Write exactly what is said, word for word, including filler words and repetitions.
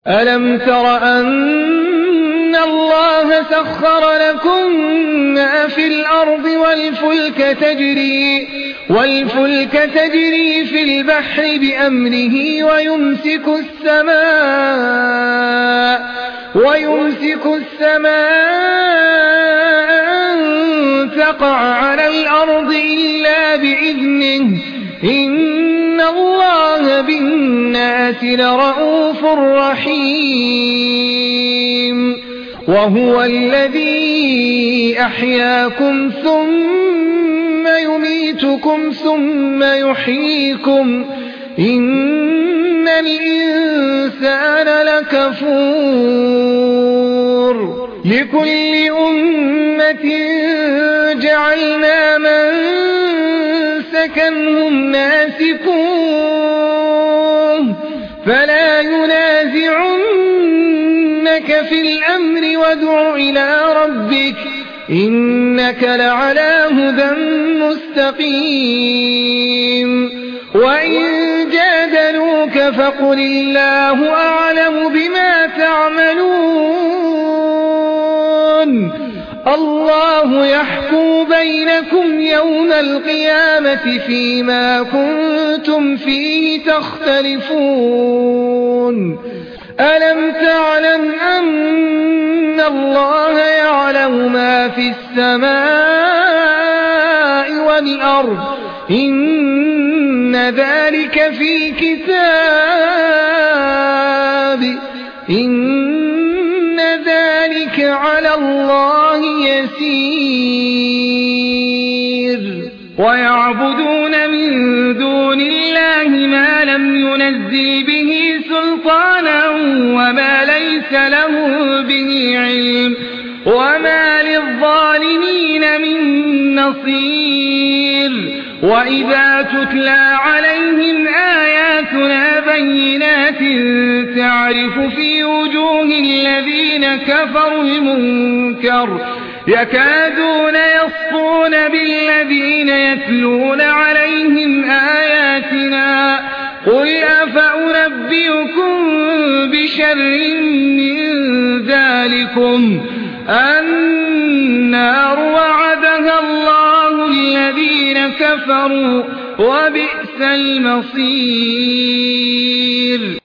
ألم تر أن الله سخر لكم ما في الأرض والفلك تجري, والفلك تجري في البحر بأمره ويمسك السماء, ويمسك السماء أن تقع على الأرض إلا بإذنه إن الله بالناس لرءوف رحيم وهو الذي أحياكم ثم يميتكم ثم يحييكم إن الإنسان لكفور لكل أمة جعلنا منسكنهم ناسكوه فلا ينازعنك في الأمر وادع إلى ربك إنك لعلى هدى مستقيم وإن جادلوك فقل الله أعلم بما تعملون الله يحكم بينكم يوم القيامة فيما كنتم فيه تختلفون ألم تعلم أن الله يعلم ما في السماء والأرض إن ذلك في كتاب إن ذلك على الله يسير ويعبدون من دون الله ما لم ينزل به سلطانا وما ليس له به علم وما للظالمين من نصير وإذا تتلى عليهم آياتنا بينات تعرف في وجوه الذين كفروا المنكر يكادون يسطون بالذين يتلون عليهم آياتنا قل أفأنبئكم بشر من ذلكم النار وعدها الله الذين كفروا وبئس المصير.